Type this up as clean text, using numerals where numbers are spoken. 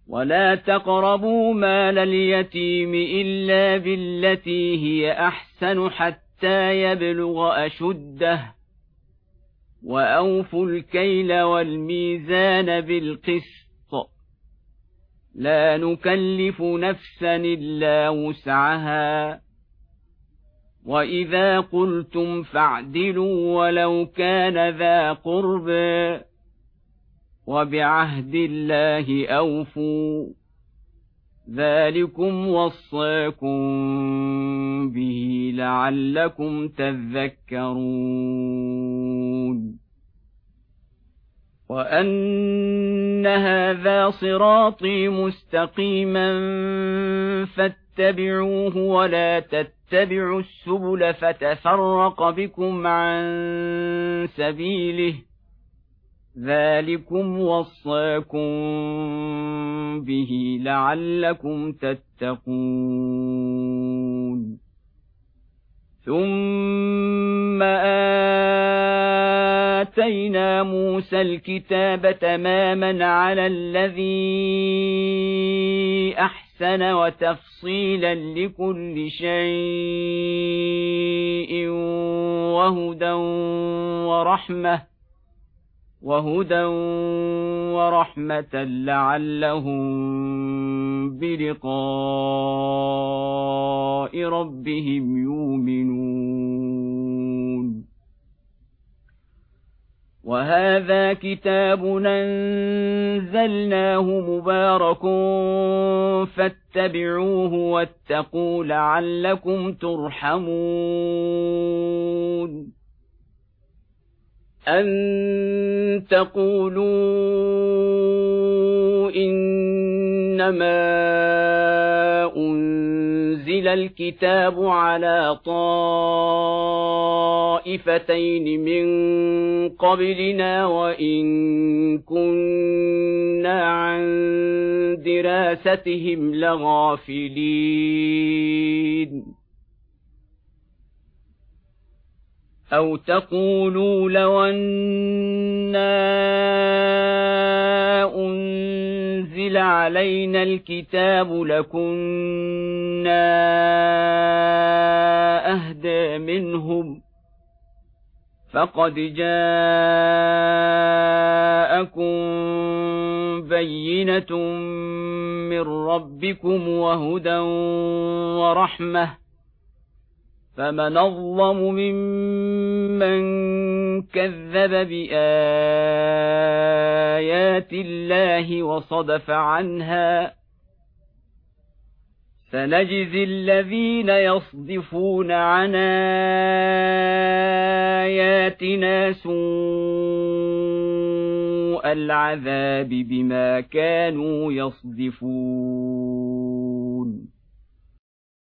ولا تقربوا مال اليتيم إلا بالتي هي أحسن حتى يبلغ أشده وأوفوا الكيل والميزان بالقسط لا نكلف نفسا إلا وسعها وإذا قلتم فاعدلوا ولو كان ذا قربى وبعهد الله أوفوا ذلكم وصاكم به لعلكم تذكرون وأن هذا صراطي مستقيما فاتبعوه ولا تتبعوا السبل فتفرق بكم عن سبيله ذلكم وصاكم به لعلكم تتقون ثم آتينا موسى الكتاب تماما على الذي أحسن وتفصيلا لكل شيء وهدى ورحمة لعلهم بلقاء ربهم يؤمنون وهذا كتاب أنزلناه مبارك فاتبعوه واتقوا لعلكم ترحمون أن تقولوا إنما أنزل الكتاب على طائفتين من قبلنا وإن كنا عن دراستهم لغافلين أو تقولوا لو أنا أنزل علينا الكتاب لكنا أهدى منهم فقد جاءكم بينة من ربكم وهدى ورحمة فمن أظلم ممن كذب بآيات الله وصدف عنها سنجزي الذين يصدفون عن آياتنا سوء العذاب بما كانوا يصدفون